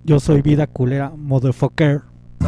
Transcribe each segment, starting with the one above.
Yo soy vida culera, motherfucker.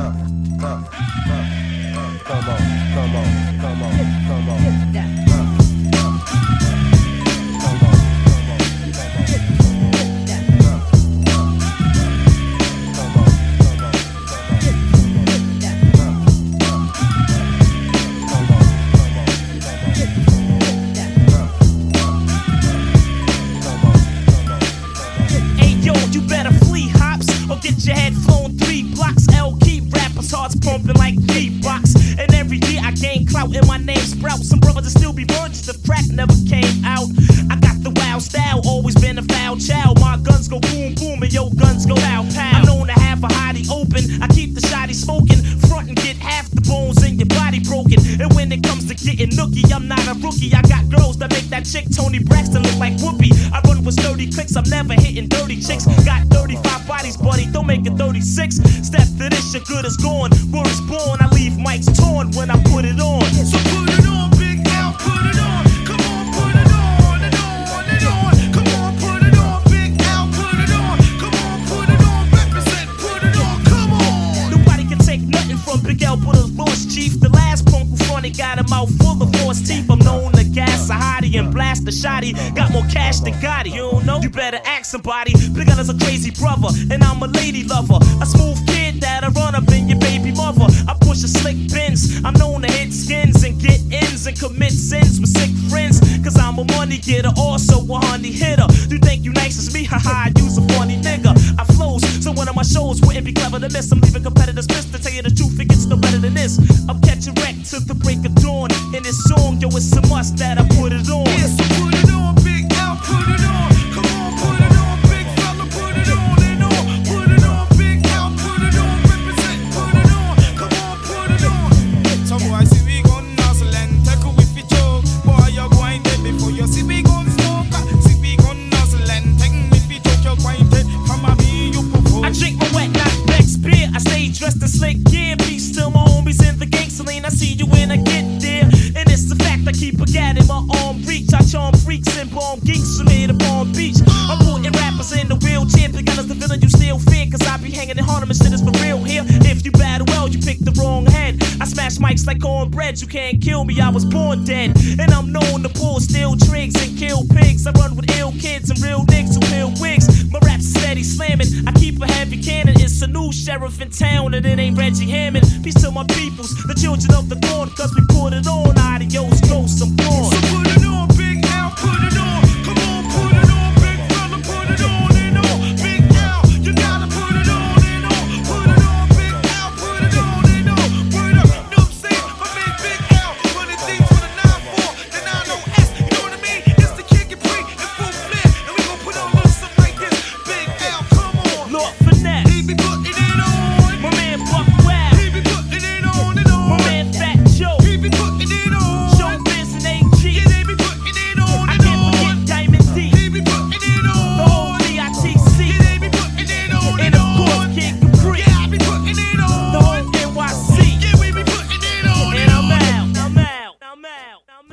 Get your head flown 3 blocks. L key rappers hearts pumping like V-Box. And every year I gain clout and my name sprouts. Some brothers that still be virgins if crack never came out. I got the wild style, always been a foul child. My guns go boom boom and your guns go pow pow. I'm known to have a hottie open. I keep the shotty smoking. Front and get half the bones in your body broken. And when it comes to getting nookie, I'm not a rookie. I got girls that make that chick Tony Braxton look like Whoopi. I run with 30 clicks, I'm never hitting dirty chicks. Got 35 bodies, buddy, don't make it 36. Step to this, your good is gone. Word is born, I leave mics torn when I put it on. So put it on, Big L, put it on. Come on, put it on and on and on. Come on, put it on, Big L, put it on. Come on, put it on, represent, put it on, come on. Nobody can take nothing from Big L, but his voice chief. The last punk who fronted got a mouth full of force teeth. I'm known to gas a hottie and blast a shotty. Got more cash than Gotti, you don't know? You better ask somebody. Big L is a crazy brother, and I'm a lady lover. A smooth kid that'll run up in your baby mother. I push a slick Benz. I'm known to hit skins and get ins and commit sins with sick friends. Cause I'm a money getter, also a honey hitter. You think you nice as me? Haha, I use a funny nigga. I flows, so one of my shows wouldn't be clever to miss. I'm leaving competitors pissed. To tell you the truth, it gets no better than this. I'm catching wreck to the break of dawn. In this song, yo, it's a must that I put it on. Yeah, so put it on, Big L, put it on. Come on, put it on, big fella, put it on and on. Put it on, Big L, put it on, represent, put it on. Come on, put it on. Some boy see we gon' nuzzle and take a whiffy joke. Boy, you're going dead before you see we gon' smoke. See we gon' nuzzle and take a whiffy joke. You're going dead from a me, you propose. I drink my wet, not Beck's beer. I stay dressed in slick gear. Peace to my homies in the gang, Celine. I see you when I get there. And it's the fact I keep a gat in my arm reach. I charm freaks and bomb geeks from here to Palm Beach. I'm putting rappers in the wheelchair. Big L is the villain you still fear. Cause I be hanging in Harlem and shit is for real here. If you battle well, you pick the wrong head. I smash mics like cornbread. You can't kill me, I was born dead. And I'm known to pull steel trigs and kill pigs. I run with ill kids and real niggas who peel wigs. My rap's steady slamming. I keep a heavy cannon. It's a new sheriff in town and it ain't Reggie Hammond. Peace to my peoples, the children of the corn. Cause we put it on. Adios, ghosts, I'm gone. So put it on, Big L, put it on. Come on, put it on, big fella, put it on and on. Big L, you gotta put it on and on. Put it on, Big L, put it on and on. Word up, know what I'm saying? My man Big L, one of these with a 9-4, the 9-0-S, you know what I mean? It's the Kid Capri and full flare, and we gon' put on a little something like this. Big L, come on. Lord Finesse, He be putting it on. my man Buck Wild, He be putting it on and on. my man Fat Joe, He be putting it on. Showbiz and AG. Yeah, they be putting it on I and can't on. forget Diamond D, He be putting it the on. whole DITC, Yeah, they be putting it on and of course Kid Capri, Yeah, I be putting it on. the whole NYC. Yeah, we be putting it on And I'm out, I'm out, I'm out, I'm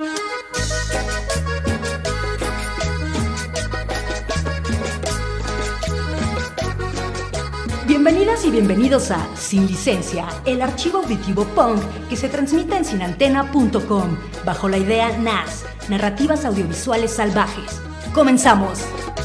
out. Bienvenidas y bienvenidos a Sin Licencia, el archivo auditivo punk que se transmite en sinantena.com bajo la idea NAS, Narrativas Audiovisuales Salvajes. ¡Comenzamos!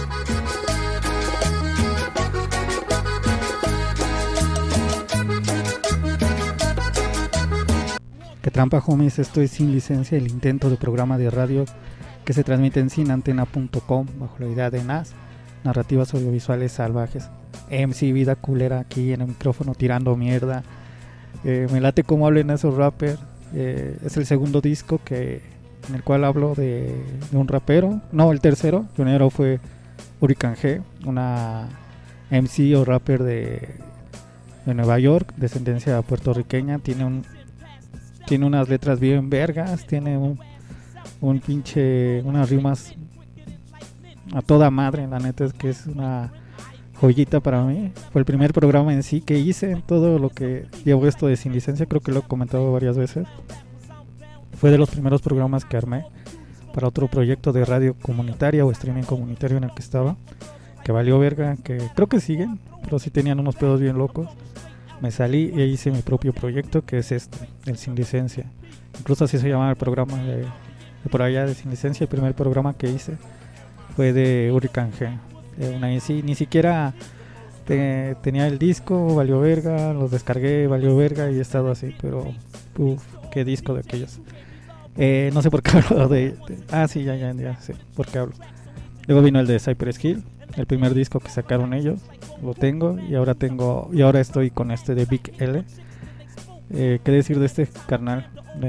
Que trampa, homies, esto es Sin Licencia, el intento de programa de radio que se transmite en sinantena.com bajo la idea de NAS, Narrativas Audiovisuales Salvajes. MC Vida Culera aquí en el micrófono tirando mierda. Me late cómo hablan esos rappers. Es el segundo disco en el cual hablo de un rapero. No, el tercero. El primero fue Hurricane G, una MC o rapper de Nueva York, descendencia puertorriqueña. Tiene unas letras bien vergas, tiene un pinche, unas rimas a toda madre. La neta es que es una joyita para mí. Fue el primer programa en sí que hice. Todo lo que llevo esto de Sin Licencia, creo que lo he comentado varias veces. Fue de los primeros programas que armé para otro proyecto de radio comunitaria o streaming comunitario en el que estaba. que valió verga, que creo que siguen, pero sí tenían unos pedos bien locos. Me salí y hice mi propio proyecto, que es el Sin Licencia. Incluso así se llamaba el programa de por allá de Sin Licencia. El primer programa que hice fue de Hurricane G. Ni siquiera tenía el disco, valió verga, los descargué, valió verga y he estado así, pero qué disco de aquellos. No sé por qué hablo sí, ya sé por qué hablo. Luego vino el de Cypress Hill, el primer disco que sacaron ellos, lo tengo y ahora estoy con este de Big L. ¿Qué decir de este carnal?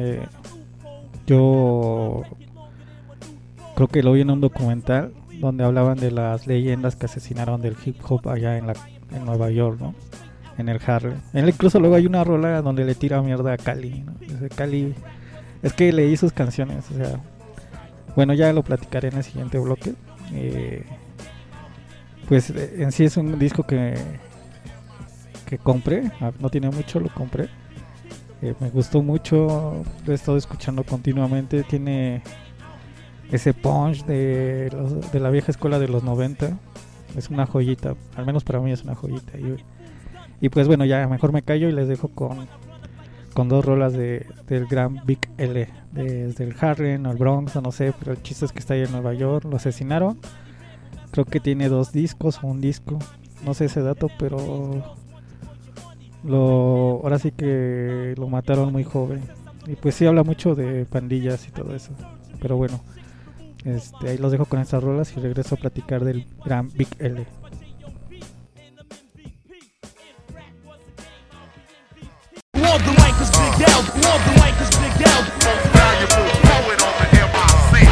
Yo creo que lo vi en un documental donde hablaban de las leyendas que asesinaron del hip hop allá en Nueva York, ¿no? En el Harlem. Incluso luego hay una rola donde le tira mierda a Cali, ¿no? Dice, Cali, es que leí sus canciones, o sea, bueno, ya lo platicaré en el siguiente bloque. Pues en sí es un disco que compré, no tiene mucho, lo compré. Me gustó mucho, lo he estado escuchando continuamente, tiene ese punch de la vieja escuela de los 90, es una joyita, al menos para mí es una joyita. Y pues bueno, ya mejor me callo y les dejo con dos rolas del gran Big L, desde el Harlem o el Bronx, o no sé, pero el chiste es que está ahí en Nueva York, lo asesinaron. Creo que tiene 2 discos o un disco, no sé ese dato, pero ahora sí que lo mataron muy joven. Y pues sí habla mucho de pandillas y todo eso. Pero bueno, ahí los dejo con estas rolas y regreso a platicar del gran Big L. War the mic is Big L. War the mic is Big L. Most valuable poet on the MIC.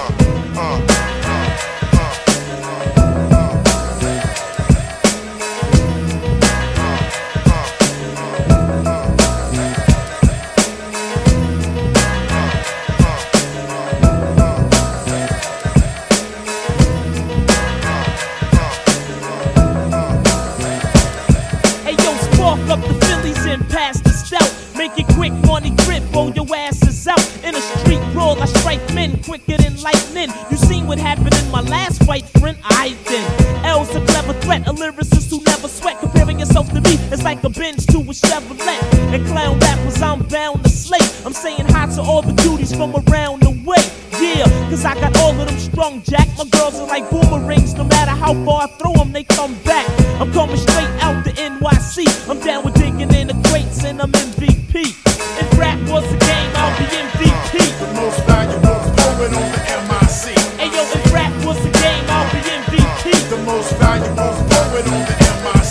Hey yo, spark up the Phillies and pass the stout. Make it quick, money grip, roll your asses out. In a street brawl, I strike men quicker than lightning. You seen what happened in my last fight, friend? I then. L's a clever threat, a lyricist who never sweat. Comparing yourself to me is like a Benz to a Chevrolet. And clown rappers, I'm bound to slay. I'm saying hi to all the cuties from around the way. Yeah, cause I got all of them strung, Jack. My girls are like boomerangs, no matter how far I throw them, they come back. I'm coming straight out the NYC. I'm down with digging in the crates and I'm MVP. If rap was a game, I'll be MVP. The most valuable poet on the MIC. Hey yo, if rap was a game, I'll be MVP. The most valuable poet on the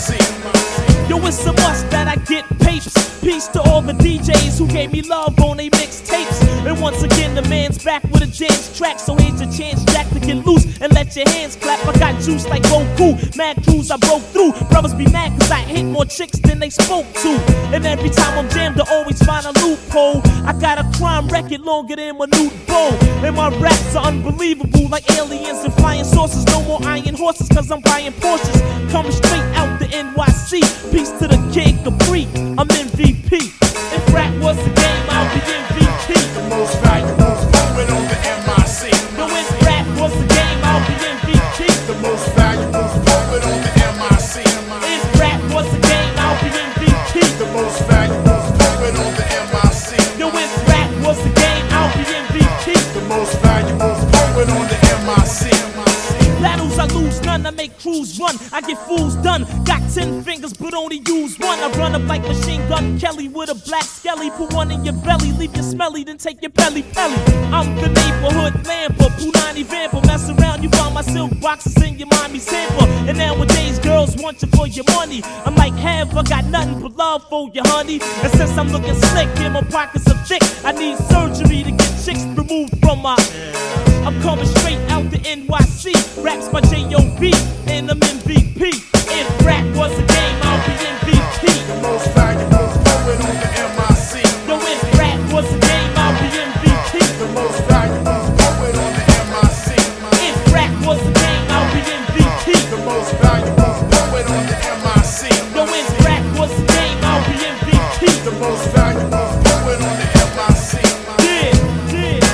MIC. Yo, it's a must that I get papes. Peace to all the DJs who gave me love on they mixtapes. And once again, the man's back with a dance track. So here's your chance, Jack, to get loose and let your hands clap. I got juice like Goku, mad crews I broke through. Brothers be mad cause I hit more chicks than they spoke to. And every time I'm jammed, I always find a loophole. I got a crime record longer than my nude bow. And my raps are unbelievable like aliens and flying saucers. No more iron horses cause I'm buying Porsches. Coming straight out the NYC. Peace to the Kid Capri, I'm MVP. If rap was a game, I'll be MVP. The most valuable poet on the MIC. Yo, if rap was a game, I'll be MVP. The most valuable poet on the MIC. If rap was a game, I'll be MVP. The most valuable poet on the MIC. Yo, if rap was a game, I'll be MVP. The most valuable poet on the MIC. Battles I lose none, I make crews run, I get fools done. Got 10 fingers but only use one. I run up like Machine Gun Kelly with a black skelly. Put one in your belly, leave you smelly, then take your pelly. I'm the neighborhood lamper, Punani vamper. Mess around, you find my silk boxes in your mommy's hamper. And nowadays girls want you for your money. I'm like, have I got nothing but love for you, honey. And since I'm looking slick and my pockets are thick, I need surgery to get chicks removed from my... I'm coming straight out the NYC. Raps my J.O.B. and I'm MVP. If rap was a game, I'll be MVP. The most valuable poet on the MIC. Yo, if rap was a game, I'll be MVP. The most valuable poet on the MIC. If rap was a game, I'll be MVP. The most valuable poet on the MIC. Yo, if rap was a game, I'll be MVP. The most valuable poet on the MIC. Yeah, yeah.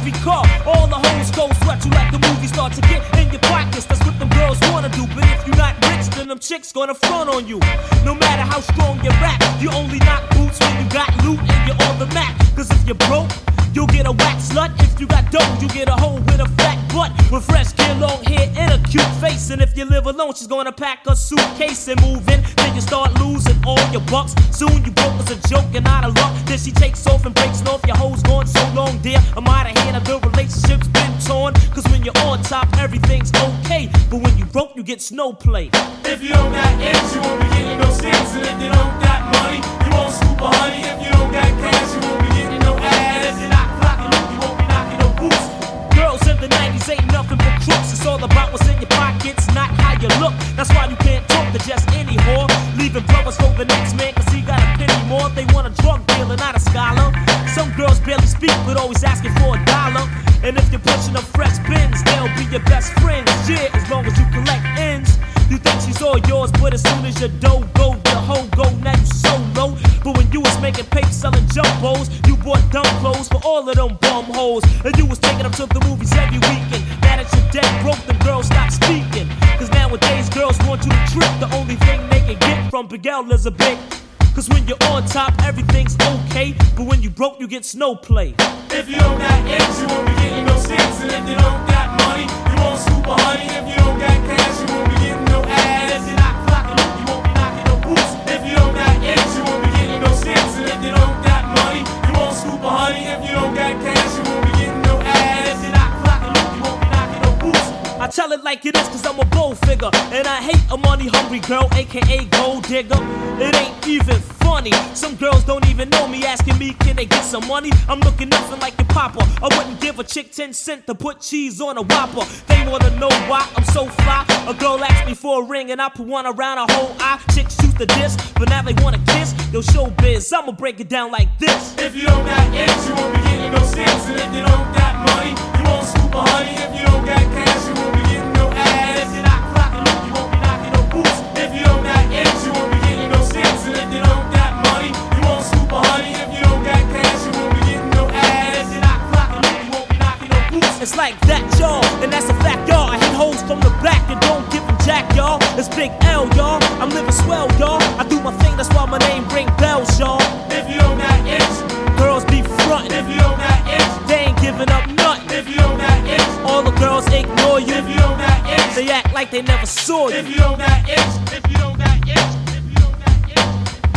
movie car. All the hoes go sweat you like the movie star to get in your pockets. That's what them girls wanna do. But if you're not rich, then them chicks gonna front on you. No matter how strong you rap, you only knock boots when you got loot and you're on the map. Cause if you're broke, you'll get a whack slut. If you got dough, you get a hoe with a fat butt, with fresh hair, long hair, and a cute face. And if you live alone, she's gonna pack a suitcase and move in. Then you start losing all your bucks. Soon you broke as a joke and out of luck. Then she takes off and breaks off. Your hoe's gone so long, dear. I'm out of here, the relationship's been torn. Cause when you're on top, everything's okay. But when you broke, you get snow play. If you don't got ends, you won't be getting no stamps. And if you don't got money, you won't scoop a honey. If you don't got cash, you won't be getting no ass. If you're not clocking up, you won't be knocking no boots. Girls in the 90s ain't nothing but crooks. It's all about what's in your pockets, not how you look. That's why you can't talk to just any whore. Leaving brothers for the next man, cause he got a penny more. They want a drug dealer, not a scholar. Some girls barely speak, but always asking for $1. And if you're pushing up fresh bins, they'll be your best friends. Yeah, as long as you collect ends. You think she's all yours, but as soon as your dough go, your hoe go, now you so low. But when you was making paper selling jumbos, you bought dumb clothes for all of them bum hoes. And you was taking them to the movies every weekend. Now that you're dead broke, them girls stop speaking. Cause nowadays girls want you to trip. The only thing they can get from Big L is a big. Cause when you're on top, everything's okay. But when you broke, you get snow play. If you don't got ends, you won't be getting no stamps. And if you don't got money, you won't scoop a honey. If you don't got cash, you won't be getting no ass. If you're not clocking up, you won't be knocking no boots. If you don't got ends, you won't be getting no stamps. And if you don't got money, you won't scoop a honey. If you don't got cash, you won't be getting no ass. If you're not clocking up, you won't be knocking no boots. I tell it like it is cause I'm a gold figure. And I hate a money hungry girl, aka gold digger. It ain't even funny. Some girls don't even know me, asking me can they get some money. I'm looking nothing like your papa. I wouldn't give a chick 10 cents to put cheese on a Whopper. They wanna know why I'm so fly. A girl asked me for a ring and I put one around her whole eye. Chicks shoot the diss, but now they wanna kiss. Yo, showbiz, I'ma break it down like this. If you don't got ends, you won't be getting no stamps. And if you don't got money, you won't scoop a honey. If you don't got cash, you won't be getting no ass. If you're not clocking up, you won't be knocking no boots. If you don't got ends, you won't be getting no stamps. And if you don't got money, you won't scoop a honey. If you don't got cash, you won't be getting no ass. If you're not clocking up, you won't be knocking no boots. It's like that, y'all, and that's a fact, y'all. I hit hoes from the back and don't give them jack, y'all. It's Big L, y'all. I'm living swell, y'all. I do my thing, that's why my name ring bells, y'all. If you don't got ends, Girls be frontin', if you don't got ends, they ain't giving up nothing. if you don't got ends, All the girls ignore you, if you don't got ends, they act like they never saw you. if you don't got ends, if you don't got ends, if you don't got ends.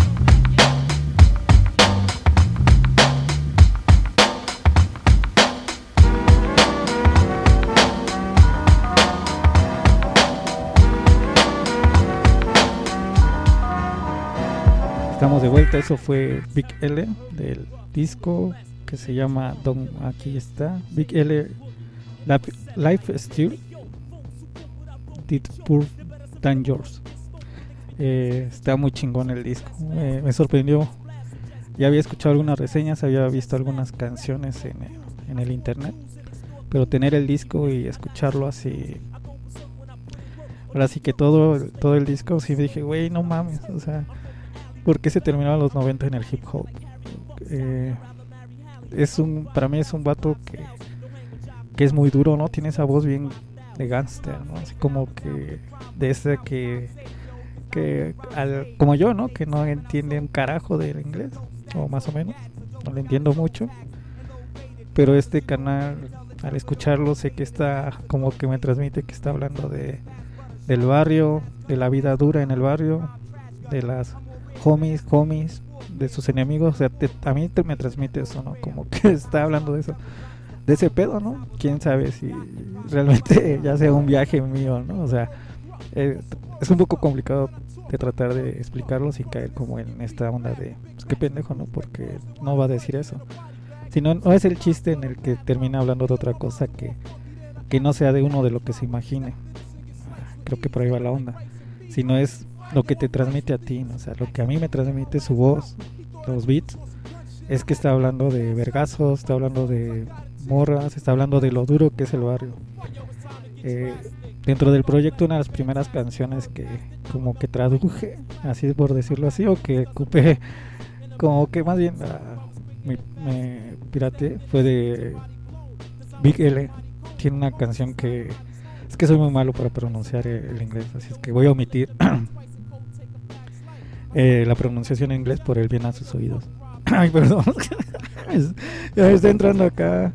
Estamos de vuelta, eso fue Big L del disco que se llama aquí está, Big L Life Steal Did Poor Than Yours. Está muy chingón el disco, me sorprendió. Ya había escuchado algunas reseñas, había visto algunas canciones en el internet, pero tener el disco y escucharlo así, ahora sí que todo el disco, sí dije, güey, no mames, o sea, ¿por qué se terminó a los 90 en el hip hop? Para mí es un vato que es muy duro, ¿no? Tiene esa voz bien de gangster, ¿no? Así como que de ese como yo, ¿no? Que no entiende un carajo del inglés, o más o menos, no le entiendo mucho, pero este canal, al escucharlo, sé que está como que me transmite que está hablando del barrio, de la vida dura en el barrio, de las homies, de sus enemigos. O sea, a mí me transmite eso, ¿no? Como que está hablando de eso, de ese pedo, ¿no? Quién sabe si realmente ya sea un viaje mío, ¿no? O sea, es un poco complicado de tratar de explicarlo sin caer como en esta onda de pues, qué pendejo, ¿no? Porque no va a decir eso, sino no es el chiste en el que termina hablando de otra cosa que no sea de uno de lo que se imagine. Creo que por ahí va la onda, sino es lo que te transmite a ti, ¿no? O sea, lo que a mí me transmite su voz, los beats, es que está hablando de vergazos, está hablando de morras, está hablando de lo duro que es el barrio. Dentro del proyecto, una de las primeras canciones que como que traduje, así por decirlo así, o que ocupé, como que más bien me pirateé, fue de Big L tiene una canción que es que soy muy malo para pronunciar el inglés, así es que voy a omitir la pronunciación en inglés por el bien a sus oídos. Ay, perdón. Ya me está entrando acá.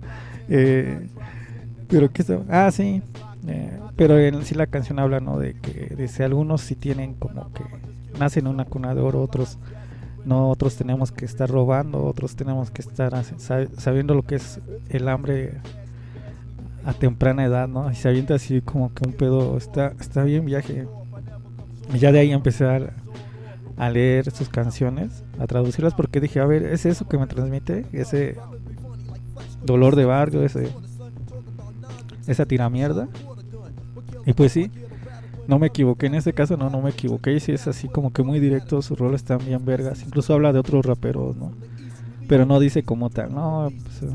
Pero qué está. Sí. Pero en sí la canción habla, ¿no? De que dice, algunos sí tienen como que nacen en una cuna de oro, otros no, otros tenemos que estar robando, otros tenemos que estar sabiendo lo que es el hambre a temprana edad, ¿no? Y se avienta así como que un pedo, está bien viaje. Y ya de ahí empecé a leer sus canciones, a traducirlas, porque dije, a ver, ¿es eso que me transmite? Ese dolor de barrio, esa tiramierda. Y pues sí, no me equivoqué, en este caso no me equivoqué. Y sí es así como que muy directo, sus roles están bien vergas. Incluso habla de otros raperos, ¿no? Pero no dice como tal, no, pues,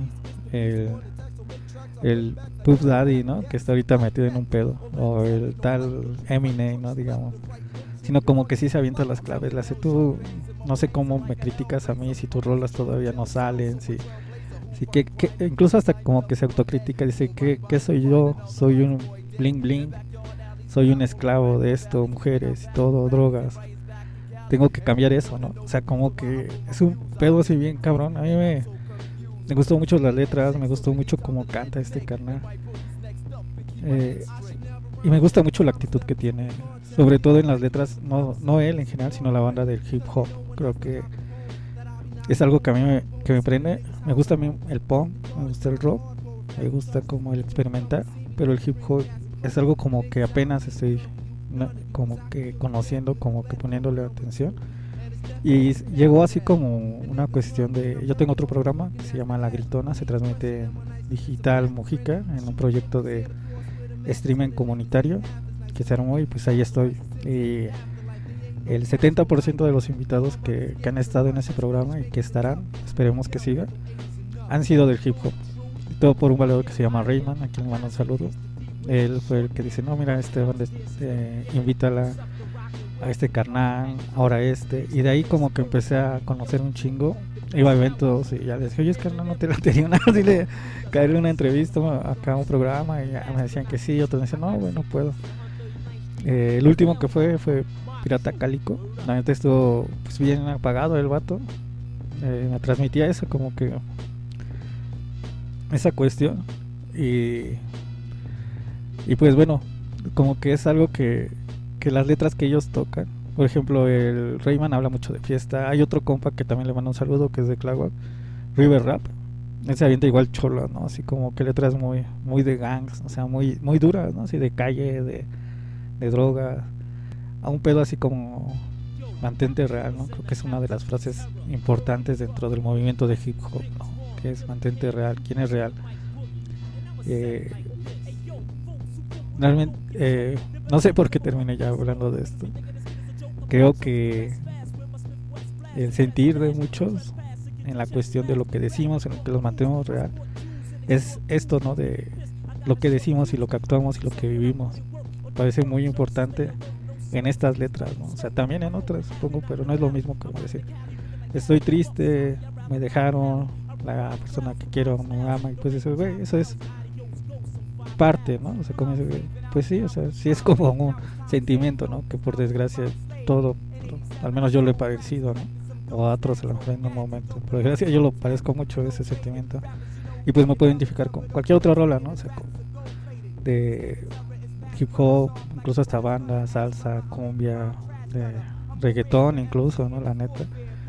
el Puff Daddy, ¿no? Que está ahorita metido en un pedo. O el tal Eminem, ¿no? Digamos. Sino como que sí se avienta las claves. Le hace tú, no sé cómo me criticas a mí si tus rolas todavía no salen, si que incluso hasta como que se autocritica, dice que soy yo, soy un bling bling, soy un esclavo de esto, mujeres y todo, drogas, tengo que cambiar eso, ¿no? O sea, como que es un pedo así bien cabrón. A mí me gustó mucho las letras, me gustó mucho cómo canta este carnal, y me gusta mucho la actitud que tiene, sobre todo en las letras, no él en general, sino la banda del hip hop. Creo que es algo que a mí me prende. Me gusta a mí el punk, me gusta el rock, me gusta como el experimental, pero el hip hop es algo como que apenas estoy como que conociendo, como que poniéndole atención. Y llegó así como una cuestión de, yo tengo otro programa que se llama La Gritona, se transmite en Digital Mujica, en un proyecto de streaming comunitario que se armó, y pues ahí estoy. Y el 70% de los invitados que han estado en ese programa y que estarán, esperemos que sigan, han sido del hip hop. Y todo por un valedor que se llama Rayman, a quien le mando un saludo. Él fue el que dice, no, mira, invítala a este carnal, ahora este. Y de ahí como que empecé a conocer un chingo. Iba a eventos y ya les dije, oye, es carnal, no te la tenía nada, dile, caerle una entrevista acá a un programa. Y ya me decían que sí, otros me decían, no, bueno, puedo. El último que fue Pirata Cálico. La neta estuvo pues bien apagado el vato. Me transmitía eso, como que esa cuestión. Y pues bueno, como que es algo que las letras que ellos tocan, por ejemplo, el Rayman habla mucho de fiesta. Hay otro compa que también le mando un saludo, que es de Tláhuac, River Rap. Él se avienta igual cholo, ¿no? Así como que letras muy de gangs, o sea, muy duras, ¿no? Así de calle, de drogas, a un pedo así como mantente real, ¿no? Creo que es una de las frases importantes dentro del movimiento de hip hop, ¿no? Que es mantente real. ¿Quién es real? Realmente, no sé por qué terminé ya hablando de esto. Creo que el sentir de muchos en la cuestión de lo que decimos, en lo que los mantenemos real, es esto, ¿no? De lo que decimos y lo que actuamos y lo que vivimos. Parece muy importante en estas letras, ¿no? O sea, también en otras, supongo, pero no es lo mismo que decir, estoy triste, me dejaron, la persona que quiero no me ama, y pues eso, güey, eso es parte, ¿no? O sea, como dice, pues sí, o sea, sí es como un sentimiento, ¿no? Que por desgracia todo, al menos yo lo he padecido, ¿no? O a otros a lo mejor en un momento. Por desgracia yo lo padezco mucho, ese sentimiento. Y pues me puedo identificar con cualquier otra rola, ¿no? O sea, de hip hop, incluso hasta banda, salsa, cumbia, de reggaetón incluso, ¿no? La neta.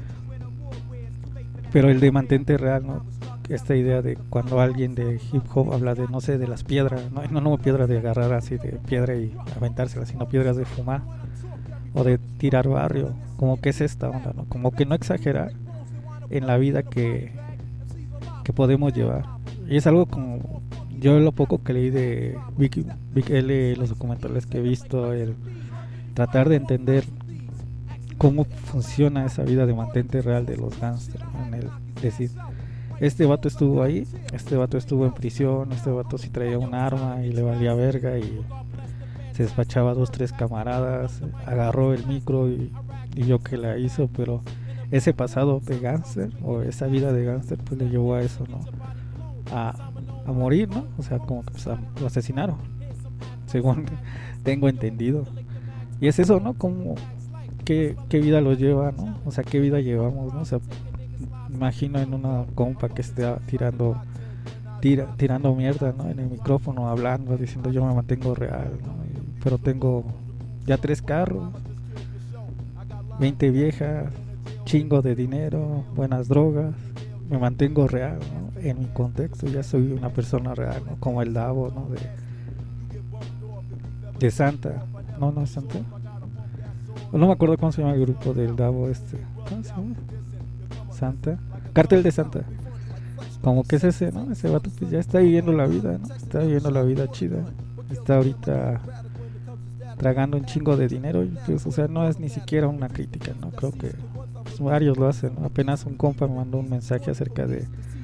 Pero el de mantente real, ¿no? Esta idea de cuando alguien de hip hop habla de, no sé, de las piedras, no piedras de agarrar así de piedra y aventárselas, sino piedras de fumar o de tirar barrio, como que es esta onda, ¿no? Como que no exagerar en la vida que podemos llevar. Y es algo como, yo lo poco que leí de Big L, los documentales que he visto, el tratar de entender cómo funciona esa vida de mantente real de los gángsters, ¿no? En el decir, este vato estuvo ahí, este vato estuvo en prisión, este vato sí traía un arma y le valía verga y se despachaba a 2-3 camaradas, agarró el micro y vio que la hizo, pero ese pasado de gángster o esa vida de gángster pues le llevó a eso, ¿no? A morir, ¿no? O sea, como que pues, lo asesinaron, según tengo entendido. Y es eso, ¿no? Como qué vida lo lleva, ¿no? O sea, qué vida llevamos, ¿no? O sea, imagino en una compa que esté tirando mierda, ¿no? En el micrófono, hablando, diciendo yo me mantengo real, ¿no? Pero tengo ya 3 carros, 20 viejas, chingo de dinero, buenas drogas, me mantengo real, ¿no? En mi contexto ya soy una persona real, ¿no? Como el Davo, ¿no? De Santa, no es Santa, no me acuerdo cómo se llama el grupo del Davo ¿cómo se llama? Santa, Cartel de Santa. Como que es ese, ¿no? Ese vato pues ya está viviendo la vida, ¿no? Está viviendo la vida chida. Está ahorita tragando un chingo de dinero y pues, o sea, no es ni siquiera una crítica, ¿no? Creo que pues, varios lo hacen, ¿no? Apenas un compa me mandó un mensaje acerca de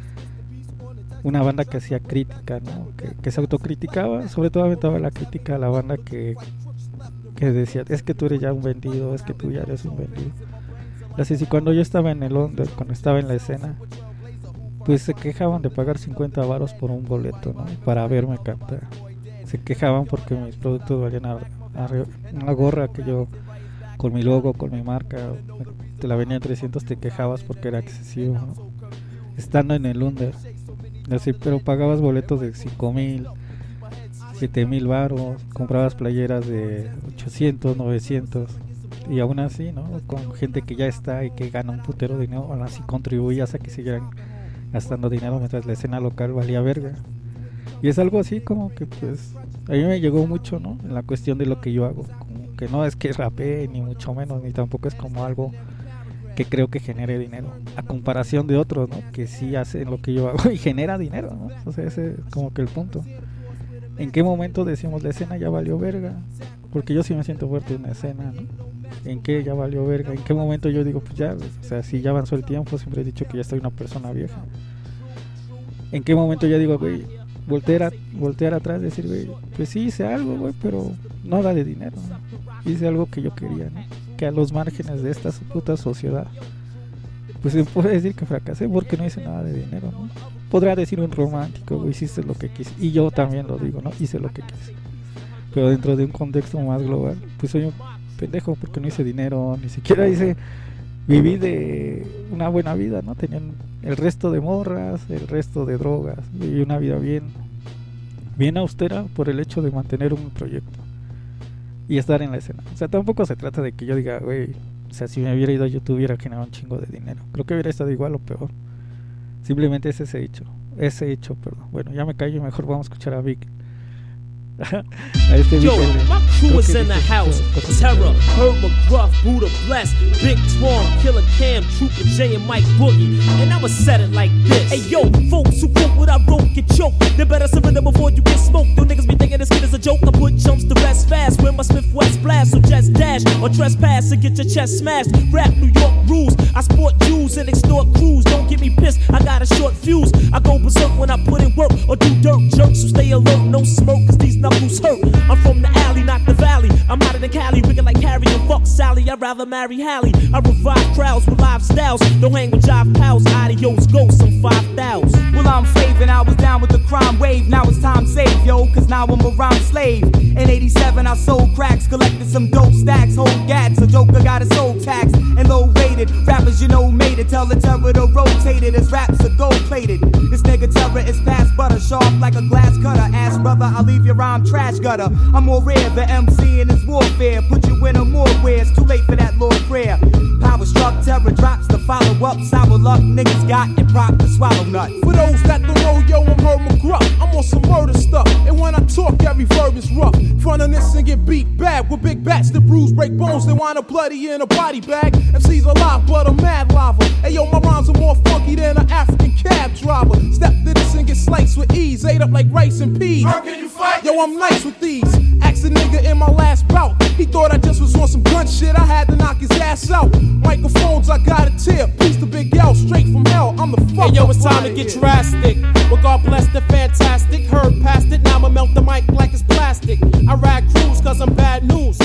una banda que hacía crítica, ¿no? Que se autocriticaba, sobre todo aventaba la crítica a la banda que decía, es que tú eres ya un vendido, es que tú ya eres un vendido. Así, si cuando yo estaba en el under, cuando estaba en la escena, pues se quejaban de pagar 50 varos por un boleto, ¿no? Para verme cantar. Se quejaban porque mis productos valían una gorra que yo, con mi logo, con mi marca, te la venía en 300, te quejabas porque era excesivo, ¿no? Estando en el under. Así, pero pagabas boletos de 5,000, 7,000 varos, comprabas playeras de 800, 900. Y aún así, ¿no? Con gente que ya está y que gana un putero de dinero, aún así contribuías a que siguieran gastando dinero mientras la escena local valía verga. Y es algo así como que pues a mí me llegó mucho, ¿no? En la cuestión de lo que yo hago, como que no es que rapee ni mucho menos, ni tampoco es como algo que creo que genere dinero, a comparación de otros, ¿no? Que sí hacen lo que yo hago y genera dinero, ¿no? O sea, ese es como que el punto. ¿En qué momento decimos la escena ya valió verga? Porque yo sí me siento fuerte en la escena, ¿no? ¿En qué ya valió verga? ¿En qué momento yo digo, pues ya, o sea, si ya avanzó el tiempo, siempre he dicho que ya soy una persona vieja? ¿En qué momento ya digo, güey, voltear atrás y decir, güey, pues sí hice algo, güey, pero no da de dinero, ¿no? Hice algo que yo quería, ¿no? Que a los márgenes de esta puta sociedad, pues se puede decir que fracasé porque no hice nada de dinero, ¿no? Podrá decir un romántico, güey, hiciste lo que quise, y yo también lo digo, ¿no? Hice lo que quise. Pero dentro de un contexto más global, pues soy un pendejo porque no hice dinero, ni siquiera viví de una buena vida, ¿no? Tenían el resto de morras, el resto de drogas, viví una vida bien austera por el hecho de mantener un proyecto y estar en la escena. O sea, tampoco se trata de que yo diga, güey, o sea, si me hubiera ido a YouTube hubiera generado un chingo de dinero. Creo que hubiera estado igual o peor. Simplemente es ese hecho, perdón. Bueno, ya me callo y mejor vamos a escuchar a Vic. A este Yo, Vic, my crew is in the house. Terror, Herb McGruff, Buddha Bless, Big Twan, Killer Cam, Trooper J, and Mike Boogie. And I'ma set it like this. Hey yo, folks who quote what I wrote get choked. They better surrender before you get smoked. Them niggas be thinking this kid is a joke. I put jumps to rest fast when my Smith West blast. So just dash or trespass and get your chest smashed. Rap New York rules. I sport Jews and extort crews. Don't get me pissed, I got a short fuse. I go berserk when I put in work or do dirt jerks. So stay alert, no smoke, cause these knuckles hurt. I'm from the alley, not the valley. I'm hotter than Cali, rigging like Harry and fuck Sally. I'd rather marry Hallie. I revive crowds with live styles. Don't hang with jive pals. Adios, ghosts, I'm 5,000. Well, I'm flavin', I was down with the crime wave. Now it's time to save, yo, cause now I'm a rhyme slave. In 87, I sold cracks, collected some dope stacks. Whole gats, a joker got his soul taxed and low rated. Rappers, you know, made it. Tell the terror to rotate it as raps are gold plated. This nigga terror is past butter, sharp like a glass cutter. Ask brother, I'll leave your rhyme trash gutter. I'm more rare, the MC in his warfare. Put you in a more where it's too late for that Lord prayer. Power struck, terror drops to follow up. Sour luck, niggas got and prop to swallow nuts. For those that don't know, yo, I'm Herb McGruff. I'm on some murder stuff, and when I talk, every verb is rough. Front of this and get beat bad with big bats that bruise, break bones, they wind up bloody in a body bag. MC's alive, but I'm mad lava. Hey yo, my rhymes are more funky than an African cab driver. Step to this and get sliced with ease, ate up like rice and peas. Can you fight? Yo, I'm nice with these. Asked a nigga in my last bout, he thought I just was on some gun shit. I had to knock his ass out. Microphones, I got a tip. Piece the Big L, straight from hell. I'm the fuck. Hey yo, it's time to get drastic. Well, God bless the fantastic. Heard past it, now I'ma melt the mic like it's plastic. I ride crews cause I'm bad news. In a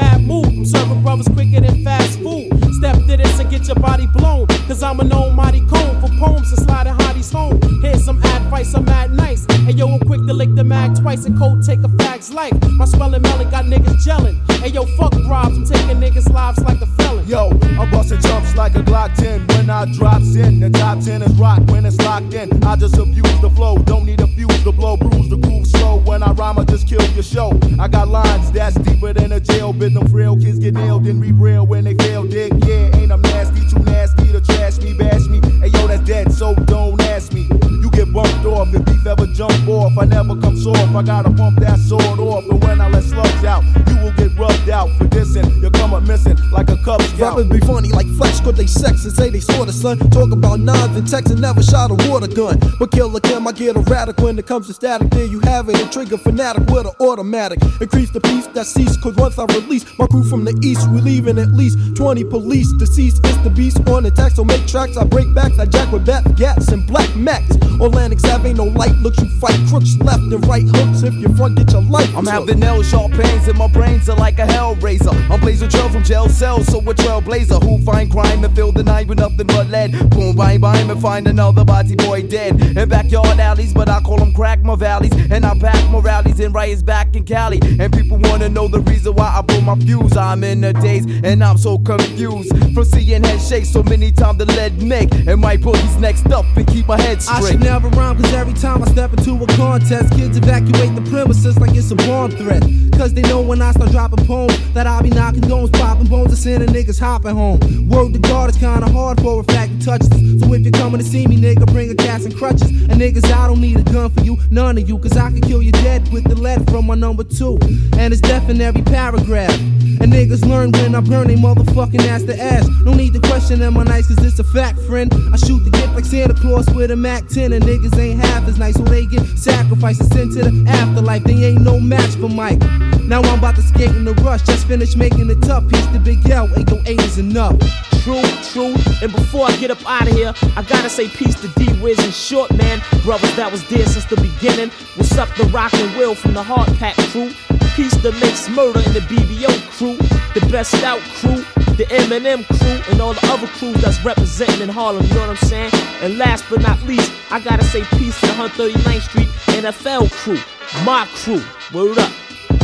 mad mood. I'm serving brothers quicker than fast food. Step to this and get your body blown. Cause I'm an almighty cone for poems and sliding hotties home. Here's some advice, I'm mad nice. And yo, I'm quick to lick the mag twice and cold take a fag's life. My swelling melon got niggas gelling. And yo, fuck bribes, I'm taking niggas' lives like a felon. Yo, I'm busting jumps like a Glock 10 when I drops in. The top 10 is rock when it's locked in. I just abuse the flow, don't need a fuse to blow, bruise the groove slow. When I rhyme, I just kill your show. I got lines that's deeper than a jail bit. Them frail kids get nailed and re-rail when they fail. Dig, yeah, ain't I'm nasty, too nasty to trash me, bash me. Hey yo, that's dead, so don't ask me. You get bumped off if beef ever jump off. I never come soft, I gotta pump that sword off. And when I let slugs out, you will get rubbed out for dissing. You'll come up missing like a Cub Scout. Rappers be funny like flesh, cause they sex and say they sorta son. Talk about nines and texts and never shot a water gun. But Killer Kim, I get erratic when it comes to static. There you have it, a trigger fanatic with an automatic. Increase the peace that cease, cause once I release my crew from the east, we leaving at least 20 police. Deceased is the beast on attack, so make tracks. I break backs, I jack with bat gats and black max. Atlantic Ave ain't no light looks, you fight crooks left and right hooks. If you front, get your life. I'm having nail sharp pains and my brains are like a hell razor. I'm blazing trail from jail cells, so a trailblazer who find crime and fill the night with nothing but lead. Boom, bang, bang, and find another body boy dead. In backyard alleys, but I call them crack my valleys. And I back my rallies and riots back in Cali. And people wanna know the reason why I blow my fuse. I'm in the daze and I'm so confused from seeing head shake so many times the lead make. And my boogie's next up and keep my head straight. I should never rhyme cause every time I step into a contest, kids evacuate the premises like it's a bomb threat. Cause they know when I start dropping poems that I'll be knocking domes, popping bones, and sending niggas hopping home. Word to God, it's kinda hard for a fact to touch this. So if you're coming to see me, nigga, bring a cast and crutches. And niggas, I don't need a gun for you, none of you. Cause I can kill you dead with the lead from my number 2. And it's death in every paragraph. And niggas learn when I burn they motherfucking ass to ass. No need to question them on nice, cause it's a fact, friend. I shoot the gift like Santa Claus with a Mac 10. And niggas ain't half as nice, so they get sacrificed and sent to the afterlife. They ain't no match for Mike. Now I'm about to skate in the rush. Just finished making it tough. Piece the Big L, 808 is enough. True. And before I get up out of here, I gotta say peace to D-Wiz and Short Man. Brothers that was there since the beginning. What's up, the Rock and Will from the Hard Pack crew? Peace to Mix Murder and the BBO crew. The Best Out crew, the Eminem crew, and all the other crews that's representing in Harlem, you know what I'm saying? And last but not least, I gotta say peace to the 139th Street NFL crew. My crew. Word up.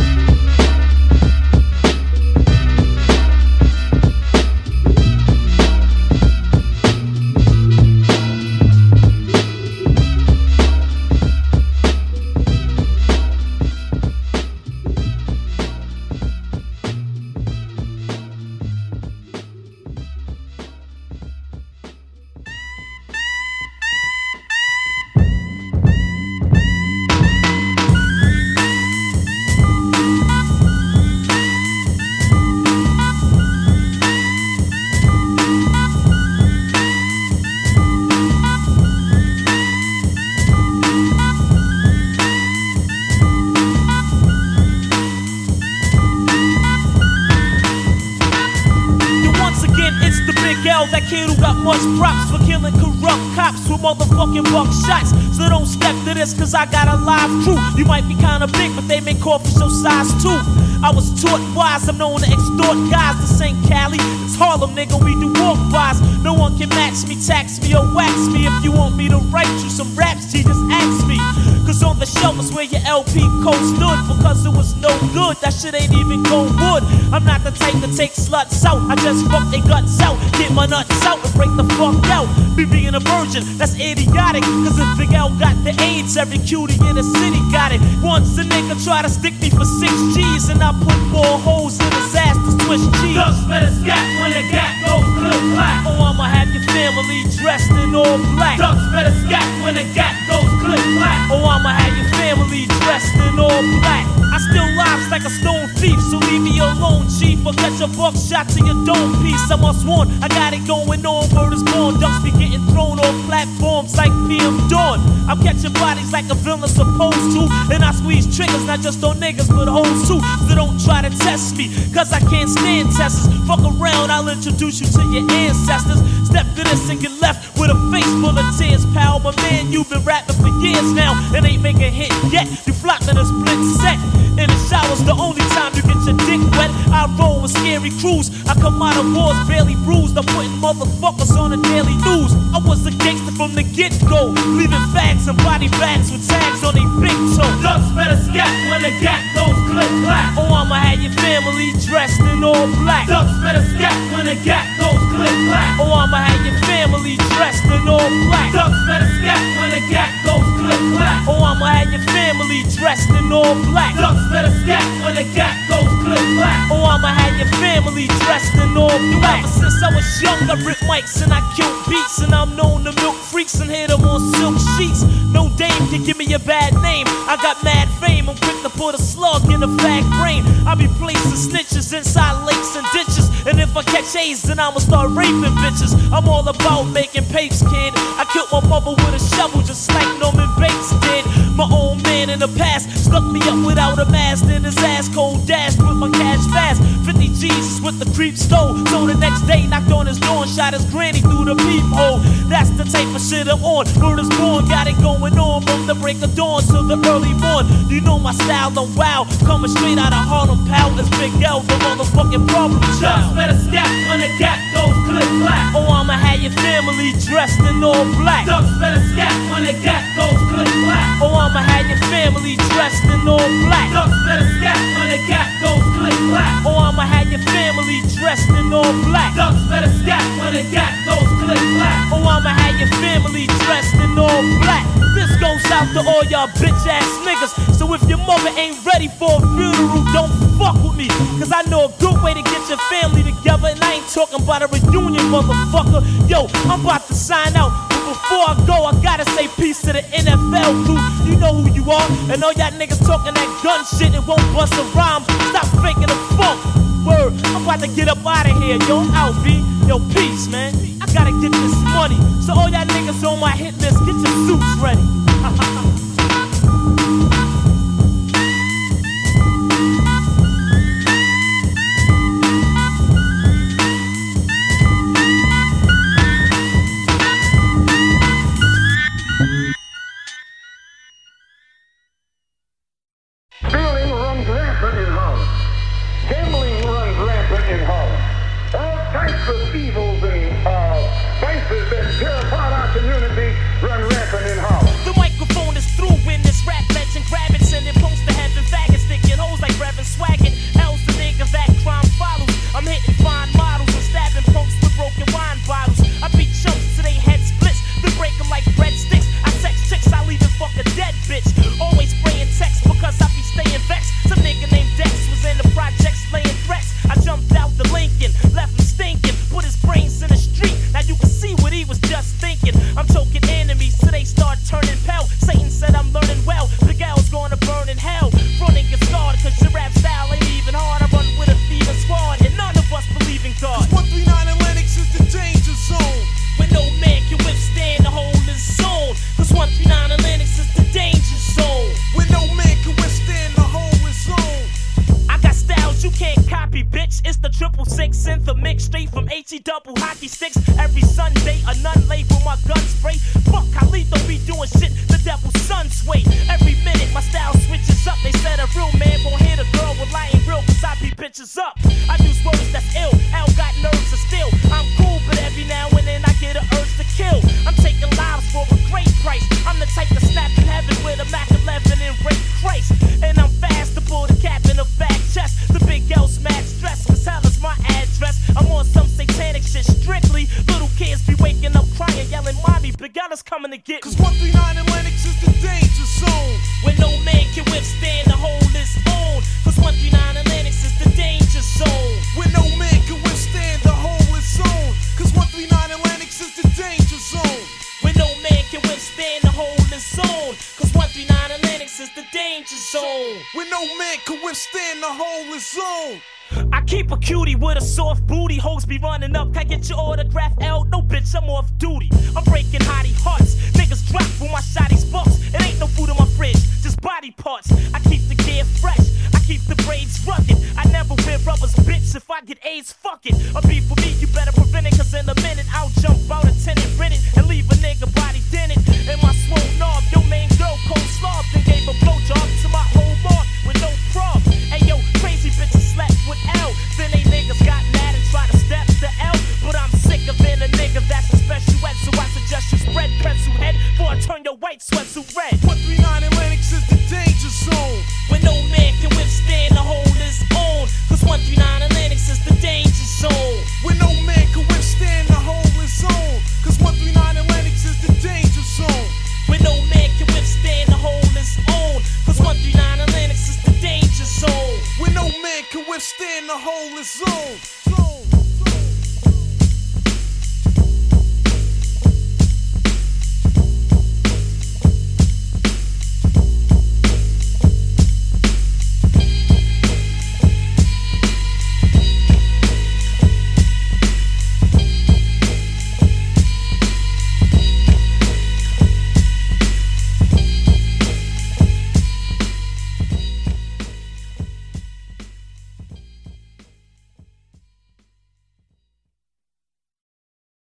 That kid who got much props for killing corrupt cops with motherfucking buckshots. So don't step to this cause I got a live crew. You might be kinda big but they make coffee show size too. I was taught wise, I'm known to extort guys. This ain't Cali, it's Harlem, nigga, we do walk bys. No one can match me, tax me or wax me. If you want me to write you some raps, G, just ask me. Cause on the shelf is where your LP code stood. Because it was no good, that shit ain't even gold wood. I'm not the type to take sluts out, I just fuck their guts out. Get my nuts out and break the fuck out. Me being a virgin, that's idiotic. Cause if Big L got the AIDS, every cutie in the city got it. Once a nigga try to stick me for 6 G's, and I put more holes in his ass to switch cheese. Ducks better scat when the gat goes click clack. Oh, I'ma have your family dressed in all black. Ducks better scat when the gat goes click clack. Oh, I'ma have your family dressed in all black. I still lives like a stone thief, so leave me alone, chief. Or catch a buckshot to your dome piece. I must warn, I got it going on, word is born. Ducks be getting thrown off platforms like PM Dawn. I'm catching bodies like a villain supposed to. And I squeeze triggers, not just on niggas, but hoes too. So don't try to test me, cause I can't stand testers. Fuck around, I'll introduce you to your ancestors. Step to this and get left with a face full of tears, pal. My man, you've been rapping for years now and ain't making a hit yet. You flopped in a split set. In the showers, The only time you get your dick wet, I roll with scary crews. I come out of wars barely bruised. I'm putting motherfuckers on the daily news. I was a gangster from the get-go, leaving fags and body bags with tags on their big toe. Ducks better scat when the gat goes click-clack. Oh, I'ma have your family dressed in all black. Ducks better scat when the gat goes click-clack. Oh, I'ma have your family dressed in all black. Ducks better scat when the gat goes click-clack. Oh, I'ma have your family dressed in all black. Ducks better scat when the gat goes click-clack. Oh, I'ma have your family dressed in all black. Ever since I was young, I ripped mics and I killed beats, and I'm known to milk freaks and hit them on silk sheets. No dame can give me a bad name. I got mad fame, I'm quick to put a slug in a fag brain. I be placing snitches inside lakes and ditches, and if I catch A's, then I'ma start raping bitches. I'm all about making papes, kid. I killed my mother with a shovel just like Norman Bates did. My old man in the past stuck me up without a mask, then his ass cold dashed with my cash fast. 50 G's with the creep stole. So the next day knocked on his door and shot his granny through the peephole. That's the type of shit I'm on. Word is born, got it going on from the break of dawn till the early morn. You know my style, I'm wild. Coming straight out of Harlem, pal. It's Big L, the motherfucking problem child. Better scat when the gat goes click-clack. Oh, I'ma have your family dressed in all black. Ducks better scat when the gat goes click-clack. Oh, I'ma have your family dressed in all black. Ducks better scat when the gat goes click-clack. Oh, I'ma have your family dressed in all black. Ducks better scat when the gat goes click-clack. Oh, I'ma have your family dressed in all black. This goes out to all y'all bitch-ass niggas. So if your mother ain't ready for a funeral, don't fuck with me. Cause I know a good way to get your family together, and I ain't talking about a reunion, motherfucker. Yo, I'm about to sign out. But before I go, I gotta say peace to the NFL crew. You know who you are, and all y'all niggas talking that gun shit and won't bust a rhyme. Stop faking the funk. Word, I'm about to get up out of here. Yo, I'm out, B. Yo, peace, man. I gotta get this money. So all y'all niggas on my hit list, get your suits ready. Stealing runs rampant in Holland. Gambling runs rampant in Holland. All types of evils and vices that tear apart our community run rampant in Holland. The microphone is through when this rap legend grab it, send it post to heaven, faggots sticking hoes like Reverend Swaggin. Hell's the nigga that crime follows. I'm hitting fine models and stabbing punks with broken wine bottles. I beat chumps to they head splits, then break them like breadsticks. I sex chicks, I leave and fuck a dead bitch. Always spraying text because I be staying vexed. Some nigga named Dex was in the projects laying threats. I jumped out the Lincoln, left him stinking, put his brains in the street. Now you can see what he was just thinking. I'm choking enemies till they start turning pale. Satan said I'm learning well. Big L's gonna burn in hell. Fronting gets scarred cause your rap style ain't even hard. I run with a thieving squad and none of us believe in God. 139 Atlantic is the danger zone. When no man can withstand the whole zone. Cause 139 Atlantic is the danger zone. When no man can withstand the whole zone. I got styles you can't copy, bitch. It's the 666 synth, a mix straight from HE double hockey sticks. Every Sunday, a nun label my gun spray. Fuck, Khalid don't be doing shit, the devil's son sway. Every minute, my style switches up. They said a real man won't hit a girl with lying real, cause I beat bitches up. I use words that's ill, L got nerves of steel. I'm cool, but every now and then I get an urge to kill. I'm taking lives for a great price. I'm the type to snap in heaven with a Mac 11 and rape Christ. And I'm fast to pull the cap in a back chest. The Big L smash stress, cause hell is my address. I'm on some satanic shit strictly. Little kids be waking up crying, yelling, Mommy, Big L is coming to get me. Cause 139 Atlantic is the danger zone. When no man can withstand the whole is own. Cause 139 Atlantic is the danger zone. When no man can withstand the whole zone. Cause 139 Atlantic is the danger zone. When no man can withstand the whole is own. Cause 139 Atlantic is the danger zone. When no man can withstand the whole zone. I keep a cutie with a soft booty. Hoes be running up, can I get your autograph, L? No, bitch, I'm off duty. I'm breaking hottie hearts. Niggas drop when my shotties bucks. It ain't no food in my fridge, just body parts. I keep the gear fresh, I keep the braids rugged. I never wear rubbers, bitch. If I get AIDS, fuck it. A beef for me, you better prevent it. Cause in a minute, I'll jump out a tenant, rent it, and leave it